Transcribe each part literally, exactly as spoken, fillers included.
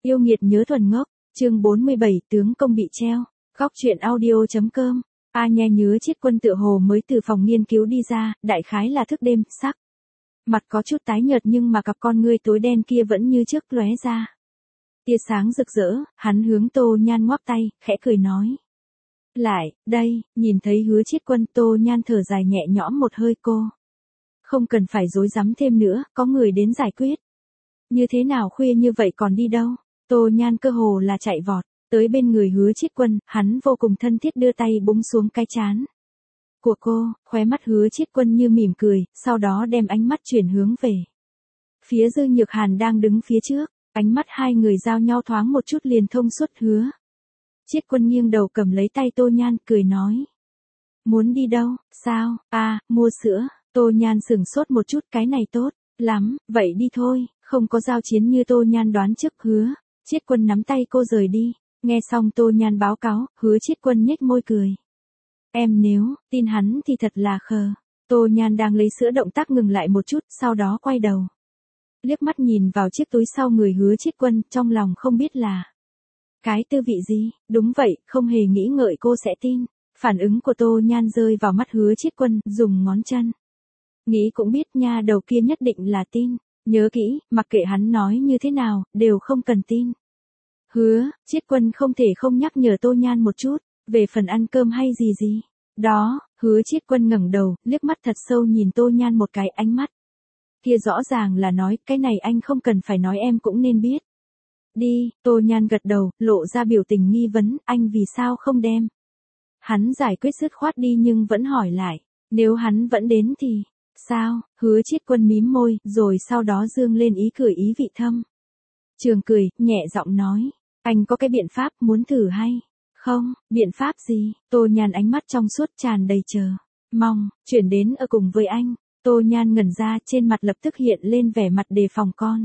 Yêu nghiệt nhớ thuần ngốc, chương bốn mươi bảy tướng công bị treo, góc truyện audio.com. A Nha nhớ Chiết Quân tựa hồ mới từ phòng nghiên cứu đi ra, đại khái là thức đêm, sắc. Mặt có chút tái nhợt nhưng mà cặp con ngươi tối đen kia vẫn như trước lóe ra. Tia sáng rực rỡ, hắn hướng Tô Nhan ngoắc tay, khẽ cười nói. Lại, đây, nhìn thấy Hứa Chiết Quân, Tô Nhan thở dài nhẹ nhõm một hơi cô. Không cần phải dối dám thêm nữa, có người đến giải quyết. Như thế nào khuya như vậy còn đi đâu? Tô Nhan cơ hồ là chạy vọt, tới bên người Hứa Chiết Quân, hắn vô cùng thân thiết đưa tay búng xuống cái trán của cô, khóe mắt Hứa Chiết Quân như mỉm cười, sau đó đem ánh mắt chuyển hướng về phía Dư Nhược Hàn đang đứng phía trước, ánh mắt hai người giao nhau thoáng một chút liền thông suốt. Hứa Chiết Quân nghiêng đầu cầm lấy tay Tô Nhan, cười nói. Muốn đi đâu, sao, à, mua sữa. Tô Nhan sửng sốt một chút, cái này tốt lắm, vậy đi thôi, không có giao chiến như Tô Nhan đoán trước. Hứa Chiết Quân nắm tay cô rời đi, nghe xong Tô Nhan báo cáo, Hứa Chiết Quân nhếch môi cười. Em nếu tin hắn thì thật là khờ. Tô Nhan đang lấy sữa động tác ngừng lại một chút, sau đó quay đầu, liếc mắt nhìn vào chiếc túi sau người Hứa Chiết Quân, trong lòng không biết là cái tư vị gì. Đúng vậy, không hề nghĩ ngợi cô sẽ tin. Phản ứng của Tô Nhan rơi vào mắt Hứa Chiết Quân, dùng ngón chân nghĩ cũng biết nha đầu kia nhất định là tin. Nhớ kỹ, mặc kệ hắn nói như thế nào, đều không cần tin. Hứa Chiết Quân không thể không nhắc nhở Tô Nhan một chút, về phần ăn cơm hay gì gì. Đó, Hứa Chiết Quân ngẩng đầu, liếc mắt thật sâu nhìn Tô Nhan một cái, ánh mắt kia rõ ràng là nói, cái này anh không cần phải nói em cũng nên biết. Đi, Tô Nhan gật đầu, lộ ra biểu tình nghi vấn, anh vì sao không đem hắn giải quyết dứt khoát đi, nhưng vẫn hỏi lại, nếu hắn vẫn đến thì sao? Hứa Chiết Quân mím môi, rồi sau đó dương lên ý cười ý vị thâm trường cười, nhẹ giọng nói, anh có cái biện pháp, muốn thử hay không? Biện pháp gì? Tô Nhan ánh mắt trong suốt tràn đầy chờ mong, chuyển đến ở cùng với anh. Tô Nhan ngẩn ra, trên mặt lập tức hiện lên vẻ mặt đề phòng con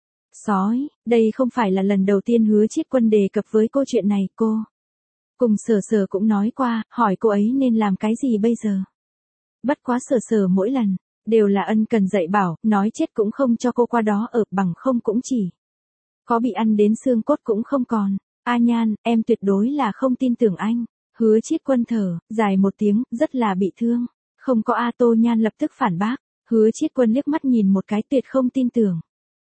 sói. Đây không phải là lần đầu tiên Hứa Chiết Quân đề cập với cô chuyện này, cô cùng Sở Sở cũng nói qua, hỏi cô ấy nên làm cái gì bây giờ. Bất quá Sở Sở mỗi lần đều là ân cần dạy bảo, nói chết cũng không cho cô qua đó ở, bằng không cũng chỉ có bị ăn đến xương cốt cũng không còn. A Nhan, em tuyệt đối là không tin tưởng anh. Hứa Chiết Quân thở dài một tiếng, rất là bị thương. Không có A. Tô Nhan lập tức phản bác. Hứa Chiết Quân liếc mắt nhìn một cái, tuyệt không tin tưởng.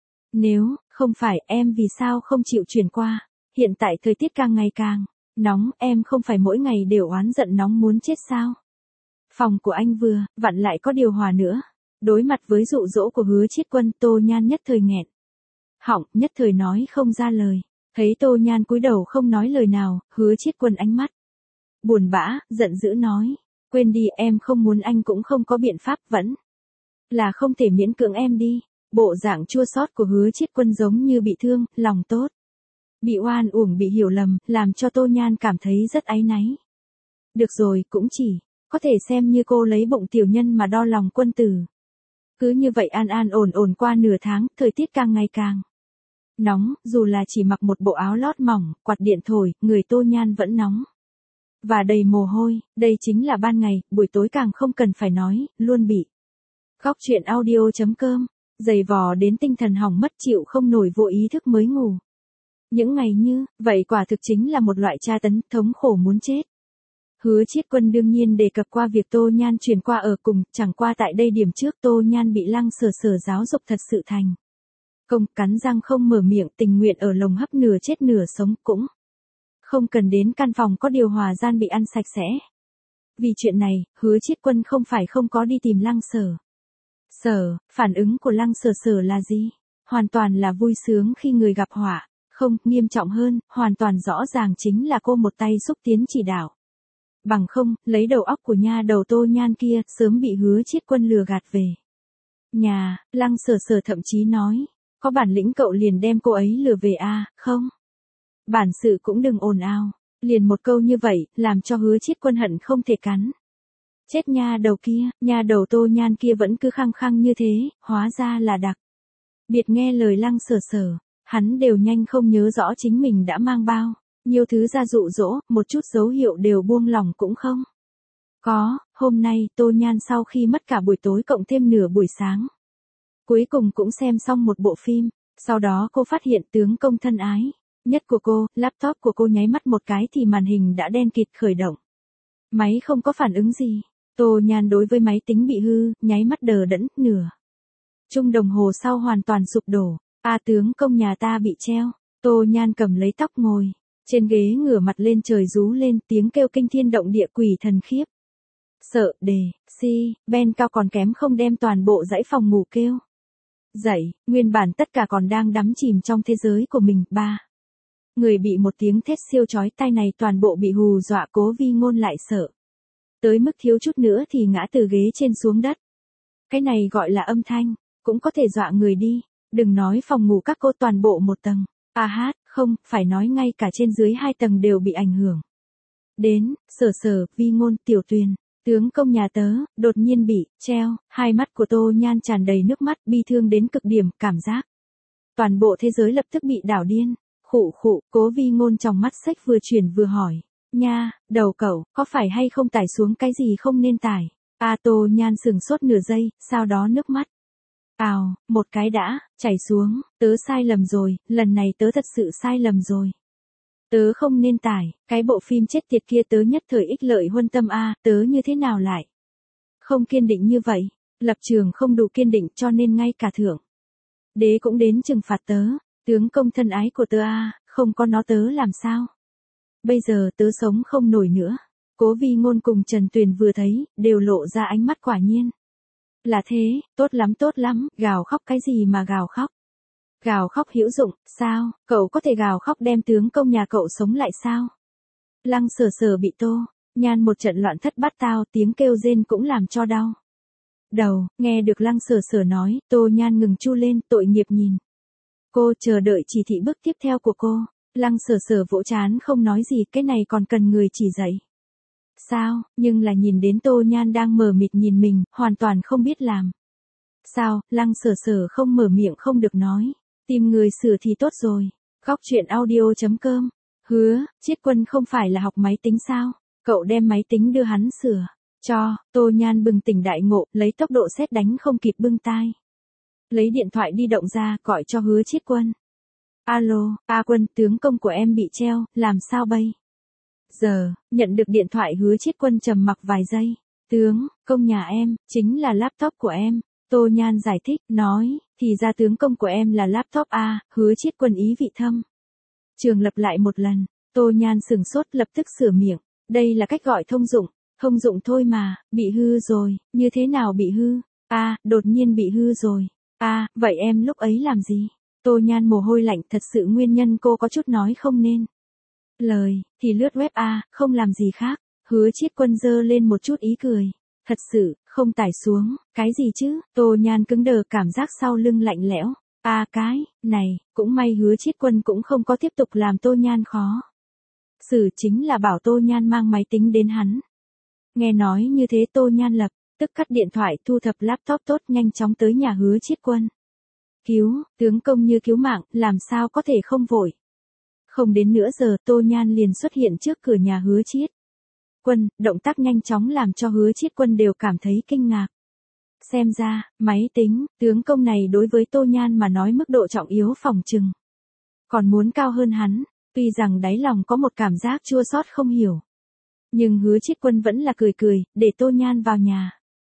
Nếu không phải em vì sao không chịu chuyển qua? Hiện tại thời tiết càng ngày càng nóng, em không phải mỗi ngày đều oán giận nóng muốn chết sao? Phòng của anh vừa vặn lại có điều hòa nữa. Đối mặt với dụ dỗ của Hứa Chiết Quân, Tô Nhan nhất thời nghẹn họng, nhất thời nói không ra lời. Thấy Tô Nhan cúi đầu không nói lời nào, Hứa Chiết Quân ánh mắt buồn bã, giận dữ nói, quên đi, em không muốn anh cũng không có biện pháp, vẫn là không thể miễn cưỡng em đi. Bộ dạng chua xót của Hứa Chiết Quân giống như bị thương, lòng tốt bị oan uổng, bị hiểu lầm, làm cho Tô Nhan cảm thấy rất áy náy. Được rồi, cũng chỉ có thể xem như cô lấy bụng tiểu nhân mà đo lòng quân tử. Cứ như vậy an an ổn ổn qua nửa tháng, thời tiết càng ngày càng nóng, dù là chỉ mặc một bộ áo lót mỏng, quạt điện thổi, người Tô Nhan vẫn nóng và đầy mồ hôi. Đây chính là ban ngày, buổi tối càng không cần phải nói, luôn bị góc truyện audio.com giày vò đến tinh thần hỏng mất, chịu không nổi, vô ý thức mới ngủ. Những ngày như vậy quả thực chính là một loại tra tấn, thống khổ muốn chết. Hứa Chiết Quân đương nhiên đề cập qua việc Tô Nhan chuyển qua ở cùng, chẳng qua tại đây điểm trước Tô Nhan bị Lăng Sở Sở giáo dục thật sự thành công, cắn răng không mở miệng, tình nguyện ở lồng hấp nửa chết nửa sống, cũng không cần đến căn phòng có điều hòa gian bị ăn sạch sẽ. Vì chuyện này, Hứa Chiết Quân không phải không có đi tìm Lăng Sở Sở. Phản ứng của Lăng Sở Sở là gì? Hoàn toàn là vui sướng khi người gặp họa. Không, nghiêm trọng hơn, hoàn toàn rõ ràng chính là cô một tay xúc tiến chỉ đạo. Bằng không, lấy đầu óc của nha đầu Tô Nhan kia, sớm bị Hứa Chiết Quân lừa gạt về nhà. Lăng Sở Sở thậm chí nói, có bản lĩnh cậu liền đem cô ấy lừa về a, à, không? Bản sự cũng đừng ồn ào. Liền một câu như vậy, làm cho Hứa Chiết Quân hận không thể cắn chết nha đầu kia. Nha đầu Tô Nhan kia vẫn cứ khăng khăng như thế, hóa ra là đặc biệt nghe lời Lăng Sở Sở. Hắn đều nhanh không nhớ rõ chính mình đã mang bao nhiều thứ ra dụ dỗ, một chút dấu hiệu đều buông lỏng cũng không có. Hôm nay, Tô Nhan sau khi mất cả buổi tối cộng thêm nửa buổi sáng, cuối cùng cũng xem xong một bộ phim. Sau đó cô phát hiện tướng công thân ái nhất của cô, laptop của cô nháy mắt một cái thì màn hình đã đen kịt khởi động. Máy không có phản ứng gì. Tô Nhan đối với máy tính bị hư, nháy mắt đờ đẫn, nửa chung đồng hồ sau hoàn toàn sụp đổ. A tướng công nhà ta bị treo. Tô Nhan cầm lấy tóc ngồi trên ghế ngửa mặt lên trời rú lên, tiếng kêu kinh thiên động địa quỷ thần khiếp. Sợ, đề, si, Ben cao còn kém không đem toàn bộ dãy phòng ngủ kêu dậy, nguyên bản tất cả còn đang đắm chìm trong thế giới của mình. Ba người bị một tiếng thét siêu chói tai này toàn bộ bị hù dọa, Cố Vi Ngôn lại sợ tới mức thiếu chút nữa thì ngã từ ghế trên xuống đất. Cái này gọi là âm thanh, cũng có thể dọa người đi, đừng nói phòng ngủ các cô toàn bộ một tầng. À hát, không, phải nói ngay cả trên dưới hai tầng đều bị ảnh hưởng. Đến, Sở Sở, Vi Ngôn, Tiểu Tuyền, tướng công nhà tớ, đột nhiên bị treo, hai mắt của Tô Nhan tràn đầy nước mắt, bi thương đến cực điểm, cảm giác toàn bộ thế giới lập tức bị đảo điên. Khụ khụ, Cố Vi Ngôn trong mắt sách vừa chuyển vừa hỏi, nha, đầu cậu, có phải hay không tải xuống cái gì không nên tải? A Tô Nhan sừng sốt nửa giây, sau đó nước mắt ào, một cái đã, chảy xuống, tớ sai lầm rồi, lần này tớ thật sự sai lầm rồi. Tớ không nên tải, cái bộ phim chết tiệt kia tớ nhất thời ích lợi huân tâm a, tớ như thế nào lại không kiên định như vậy, lập trường không đủ kiên định cho nên ngay cả thượng đế cũng đến trừng phạt tớ, tướng công thân ái của tớ a, không có nó tớ làm sao? Bây giờ tớ sống không nổi nữa. Cố Vi Ngôn cùng Trần Tuyền vừa thấy, đều lộ ra ánh mắt quả nhiên. Là thế, tốt lắm tốt lắm, gào khóc cái gì mà gào khóc? Gào khóc hữu dụng, sao, cậu có thể gào khóc đem tướng công nhà cậu sống lại sao? Lăng Sở Sở bị Tô Nhan một trận loạn thất bát tao, tiếng kêu rên cũng làm cho đau đầu, nghe được Lăng Sở Sở nói, Tô Nhan ngừng chu lên, tội nghiệp nhìn cô, chờ đợi chỉ thị bước tiếp theo của cô. Lăng Sở Sở vỗ trán không nói gì, cái này còn cần người chỉ dạy sao, nhưng là nhìn đến Tô Nhan đang mờ mịt nhìn mình, hoàn toàn không biết làm sao, Lăng Sở Sở không mở miệng không được nói, tìm người sửa thì tốt rồi. Góc truyện audio chấm com. Hứa, Chiết Quân không phải là học máy tính sao? Cậu đem máy tính đưa hắn sửa cho. Tô Nhan bừng tỉnh đại ngộ, lấy tốc độ sét đánh không kịp bưng tai, lấy điện thoại di động ra, gọi cho Hứa Chiết Quân. Alo, A Quân, tướng công của em bị treo, làm sao bây giờ? Nhận được điện thoại, Hứa Chiết Quân trầm mặc vài giây. Tướng công nhà em, chính là laptop của em. Tô Nhan giải thích, nói, thì ra tướng công của em là laptop a. Hứa Chiết Quân ý vị thâm trường lặp lại một lần. Tô Nhan sừng sốt, lập tức sửa miệng. Đây là cách gọi thông dụng. Thông dụng thôi mà, bị hư rồi. Như thế nào bị hư? A, à, đột nhiên bị hư rồi. A, à, vậy em lúc ấy làm gì? Tô Nhan mồ hôi lạnh, thật sự nguyên nhân cô có chút nói không nên lời, thì lướt web a, không làm gì khác. Hứa Chiết Quân giơ lên một chút ý cười. Thật sự, không tải xuống, cái gì chứ? Tô Nhan cứng đờ, cảm giác sau lưng lạnh lẽo. A à, cái này, cũng may Hứa Chiết Quân cũng không có tiếp tục làm Tô Nhan khó xử, chính là bảo Tô Nhan mang máy tính đến hắn. Nghe nói như thế Tô Nhan lập tức cắt điện thoại, thu thập laptop tốt, nhanh chóng tới nhà Hứa Chiết Quân. Cứu, tướng công như cứu mạng, làm sao có thể không vội. Không đến nửa giờ, Tô Nhan liền xuất hiện trước cửa nhà Hứa Chiết Quân, động tác nhanh chóng làm cho Hứa Chiết Quân đều cảm thấy kinh ngạc. Xem ra, máy tính, tướng công này đối với Tô Nhan mà nói mức độ trọng yếu phỏng chừng còn muốn cao hơn hắn, tuy rằng đáy lòng có một cảm giác chua xót không hiểu. Nhưng Hứa Chiết Quân vẫn là cười cười, để Tô Nhan vào nhà.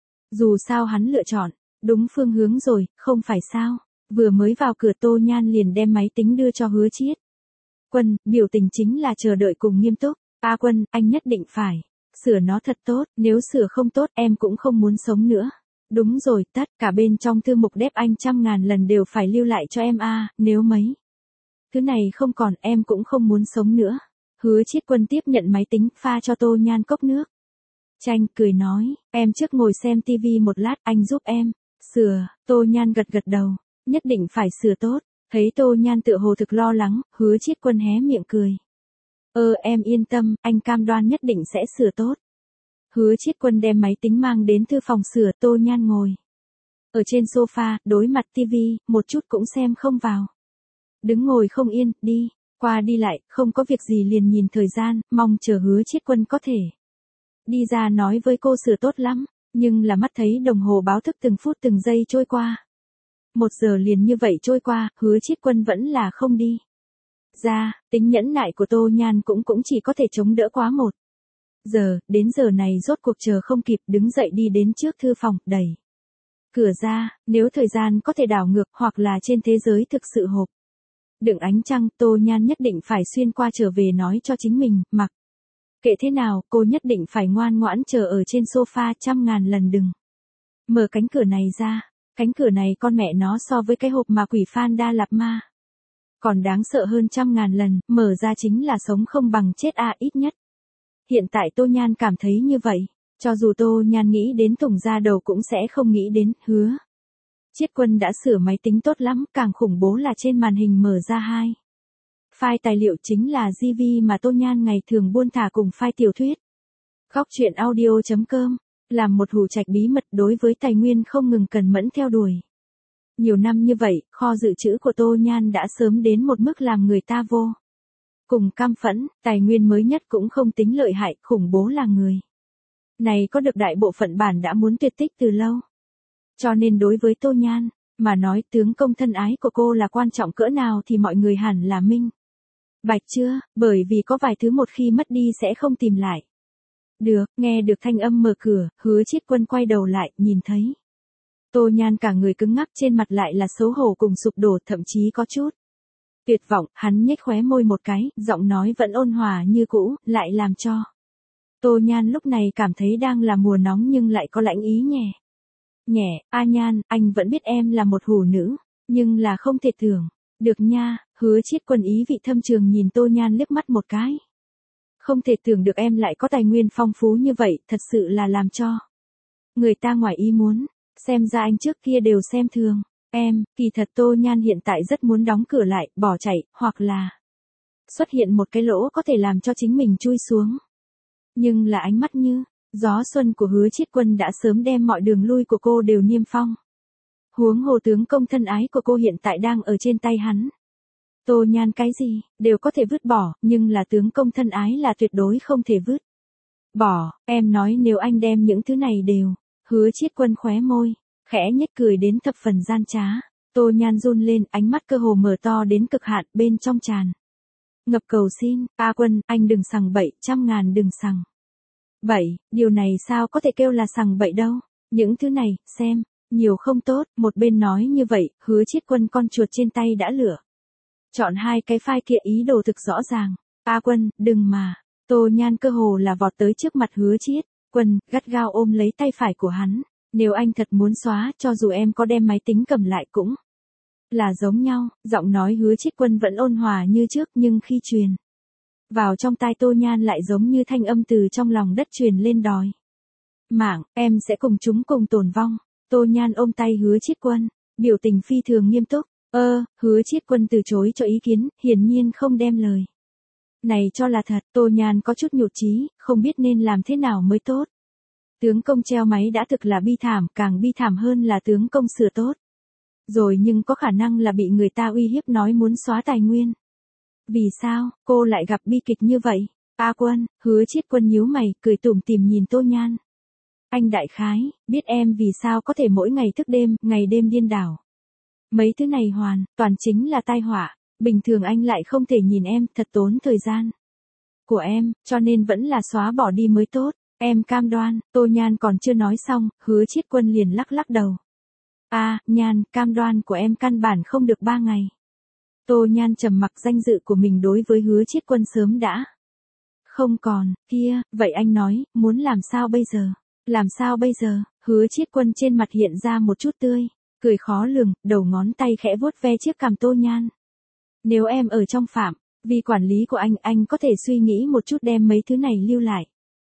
Dù sao hắn lựa chọn đúng phương hướng rồi, không phải sao? Vừa mới vào cửa Tô Nhan liền đem máy tính đưa cho Hứa Chiết Quân, biểu tình chính là chờ đợi cùng nghiêm túc. A Quân, anh nhất định phải sửa nó thật tốt, nếu sửa không tốt em cũng không muốn sống nữa. Đúng rồi, tất cả bên trong thư mục đép anh trăm ngàn lần đều phải lưu lại cho em a, à, nếu mấy thứ này không còn em cũng không muốn sống nữa. Hứa Chiết Quân tiếp nhận máy tính, pha cho Tô Nhan cốc nước chanh, cười nói, em trước ngồi xem tivi một lát, anh giúp em sửa. Tô Nhan gật gật đầu, nhất định phải sửa tốt. Thấy Tô Nhan tựa hồ thực lo lắng, Hứa Chiết Quân hé miệng cười. Ơ em yên tâm, anh cam đoan nhất định sẽ sửa tốt. Hứa Chiết Quân đem máy tính mang đến thư phòng sửa. Tô Nhan ngồi ở trên sofa, đối mặt tivi, một chút cũng xem không vào. Đứng ngồi không yên, đi qua đi lại, không có việc gì liền nhìn thời gian, mong chờ Hứa Chiết Quân có thể đi ra nói với cô sửa tốt lắm, nhưng là mắt thấy đồng hồ báo thức từng phút từng giây trôi qua. Một giờ liền như vậy trôi qua, Hứa Chiết Quân vẫn là không đi. ra, tính nhẫn nại của Tô Nhan cũng cũng chỉ có thể chống đỡ quá một giờ, đến giờ này rốt cuộc chờ không kịp, đứng dậy đi đến trước thư phòng, đẩy cửa ra, nếu thời gian có thể đảo ngược hoặc là trên thế giới thực sự hộp đựng ánh trăng, Tô Nhan nhất định phải xuyên qua trở về nói cho chính mình, mặc kệ thế nào, cô nhất định phải ngoan ngoãn chờ ở trên sofa, trăm ngàn lần đừng mở cánh cửa này ra. Cánh cửa này con mẹ nó so với cái hộp mà quỷ Phan Đa Lạp Ma còn đáng sợ hơn trăm ngàn lần, mở ra chính là sống không bằng chết a, ít nhất hiện tại Tô Nhan cảm thấy như vậy, cho dù Tô Nhan nghĩ đến Tùng ra đầu cũng sẽ không nghĩ đến. Hứa Chiết Quân đã sửa máy tính tốt lắm, càng khủng bố là trên màn hình mở ra hai file tài liệu, chính là giê vê mà Tô Nhan ngày thường buôn thả cùng file tiểu thuyết. Góc truyện audio chấm com làm một hủ trạch bí mật đối với tài nguyên không ngừng cần mẫn theo đuổi. Nhiều năm như vậy, kho dự trữ của Tô Nhan đã sớm đến một mức làm người ta vô cùng căm phẫn, tài nguyên mới nhất cũng không tính lợi hại, khủng bố là người này có được đại bộ phận bản đã muốn tuyệt tích từ lâu. Cho nên đối với Tô Nhan mà nói, tướng công thân ái của cô là quan trọng cỡ nào thì mọi người hẳn là minh bạch chưa, bởi vì có vài thứ một khi mất đi sẽ không tìm lại được. Nghe được thanh âm mở cửa, Hứa Chiết Quân quay đầu lại, nhìn thấy Tô Nhan cả người cứng ngắc, trên mặt lại là xấu hổ cùng sụp đổ, thậm chí có chút tuyệt vọng. Hắn nhếch khóe môi một cái, giọng nói vẫn ôn hòa như cũ, lại làm cho Tô Nhan lúc này cảm thấy đang là mùa nóng nhưng lại có lãnh ý nhẹ nhẹ. A Nhan, anh vẫn biết em là một hủ nữ, nhưng là không thể tưởng được nha. Hứa Chiết Quân ý vị thâm trường nhìn Tô Nhan liếc mắt một cái. Không thể tưởng được em lại có tài nguyên phong phú như vậy, thật sự là làm cho người ta ngoài ý muốn. Xem ra anh trước kia đều xem thường em. Kỳ thật Tô Nhan hiện tại rất muốn đóng cửa lại, bỏ chạy, hoặc là xuất hiện một cái lỗ có thể làm cho chính mình chui xuống. Nhưng là ánh mắt như gió xuân của Hứa Chiết Quân đã sớm đem mọi đường lui của cô đều niêm phong. Huống hồ tướng công thân ái của cô hiện tại đang ở trên tay hắn. Tô Nhan cái gì đều có thể vứt bỏ, nhưng là tướng công thân ái là tuyệt đối không thể vứt bỏ. Em nói nếu anh đem những thứ này đều. Hứa Chiết Quân khóe môi khẽ nhếch cười đến thập phần gian trá. Tô Nhan run lên, ánh mắt cơ hồ mở to đến cực hạn, bên trong tràn ngập cầu xin. A Quân, anh đừng sằng bậy, trăm ngàn đừng sằng bậy, điều này sao có thể kêu là sằng bậy đâu. Những thứ này, xem nhiều không tốt. Một bên nói như vậy, Hứa Chiết Quân con chuột trên tay đã lửa chọn hai cái file kia, ý đồ thực rõ ràng. A Quân, đừng mà. Tô Nhan cơ hồ là vọt tới trước mặt Hứa Chiết Quân, gắt gao ôm lấy tay phải của hắn. Nếu anh thật muốn xóa, cho dù em có đem máy tính cầm lại cũng là giống nhau. Giọng nói Hứa Chiết Quân vẫn ôn hòa như trước, nhưng khi truyền vào trong tai Tô Nhan lại giống như thanh âm từ trong lòng đất truyền lên đòi mạng. Em sẽ cùng chúng cùng tồn vong. Tô Nhan ôm tay Hứa Chiết Quân, biểu tình phi thường nghiêm túc. Ơ, Hứa Chiết Quân từ chối cho ý kiến, hiển nhiên không đem lời này cho là thật. Tô Nhan có chút nhụt chí, không biết nên làm thế nào mới tốt. Tướng công treo máy đã thực là bi thảm, càng bi thảm hơn là tướng công sửa tốt rồi nhưng có khả năng là bị người ta uy hiếp nói muốn xóa tài nguyên. Vì sao cô lại gặp bi kịch như vậy? A Quân, Hứa Chiết Quân nhíu mày, cười tủm tỉm nhìn Tô Nhan. Anh đại khái biết em vì sao có thể mỗi ngày thức đêm, ngày đêm điên đảo. Mấy thứ này hoàn toàn chính là tai họa. Bình thường anh lại không thể nhìn em, thật tốn thời gian của em, cho nên vẫn là xóa bỏ đi mới tốt. Em cam đoan. Tô Nhan còn chưa nói xong, Hứa Chiết Quân liền lắc lắc đầu. A, à, Nhan, cam đoan của em căn bản không được ba ngày. Tô Nhan trầm mặc, danh dự của mình đối với Hứa Chiết Quân sớm đã không còn. Kia, vậy anh nói, muốn làm sao bây giờ? Làm sao bây giờ? Hứa Chiết Quân trên mặt hiện ra một chút tươi cười khó lường, đầu ngón tay khẽ vuốt ve chiếc cằm Tô Nhan. Nếu em ở trong phạm vi quản lý của anh, anh có thể suy nghĩ một chút đem mấy thứ này lưu lại.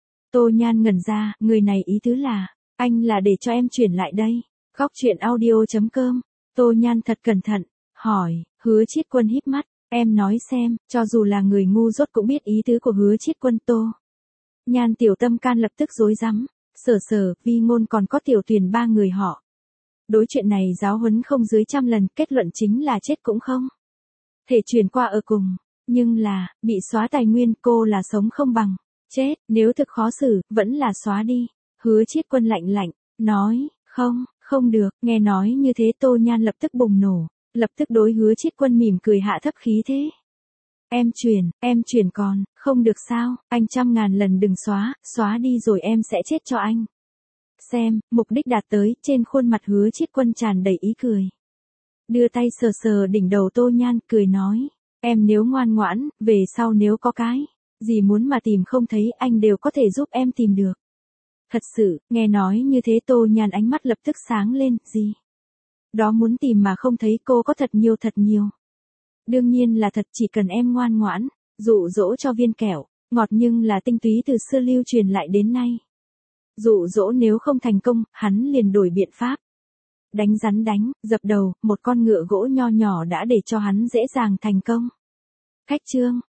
Tô Nhan ngẩn ra, người này ý tứ là, anh là để cho em chuyển lại đây. Góc truyện audio chấm com. Tô Nhan thật cẩn thận hỏi. Hứa Chiết Quân híp mắt, em nói xem, cho dù là người ngu dốt cũng biết ý tứ của Hứa Chiết Quân. Tô Nhan tiểu tâm can lập tức rối rắm. Sở Sở, Vi Ngôn còn có Tiểu Tuyền ba người họ đối chuyện này giáo huấn không dưới trăm lần, kết luận chính là chết cũng không thể chuyển qua ở cùng. Nhưng là, bị xóa tài nguyên, cô là sống không bằng chết. Nếu thực khó xử, vẫn là xóa đi. Hứa Chiết Quân lạnh lạnh nói. Không, không được. Nghe nói như thế Tô Nhan lập tức bùng nổ, lập tức đối Hứa Chiết Quân mỉm cười hạ thấp khí thế. Em chuyển, em chuyển còn, không được sao, anh trăm ngàn lần đừng xóa, xóa đi rồi em sẽ chết cho anh. Xem, mục đích đạt tới, trên khuôn mặt Hứa Chiết Quân tràn đầy ý cười. Đưa tay sờ sờ đỉnh đầu Tô Nhan, cười nói, em nếu ngoan ngoãn, về sau nếu có cái gì muốn mà tìm không thấy anh đều có thể giúp em tìm được. Thật sự, nghe nói như thế Tô Nhan ánh mắt lập tức sáng lên, gì? Đó muốn tìm mà không thấy cô có thật nhiều thật nhiều. Đương nhiên là thật, chỉ cần em ngoan ngoãn, dụ dỗ cho viên kẹo, ngọt nhưng là tinh túy từ xưa lưu truyền lại đến nay. Dụ dỗ nếu không thành công, hắn liền đổi biện pháp. Đánh rắn đánh, dập đầu, một con ngựa gỗ nho nhỏ đã để cho hắn dễ dàng thành công. Khách trương,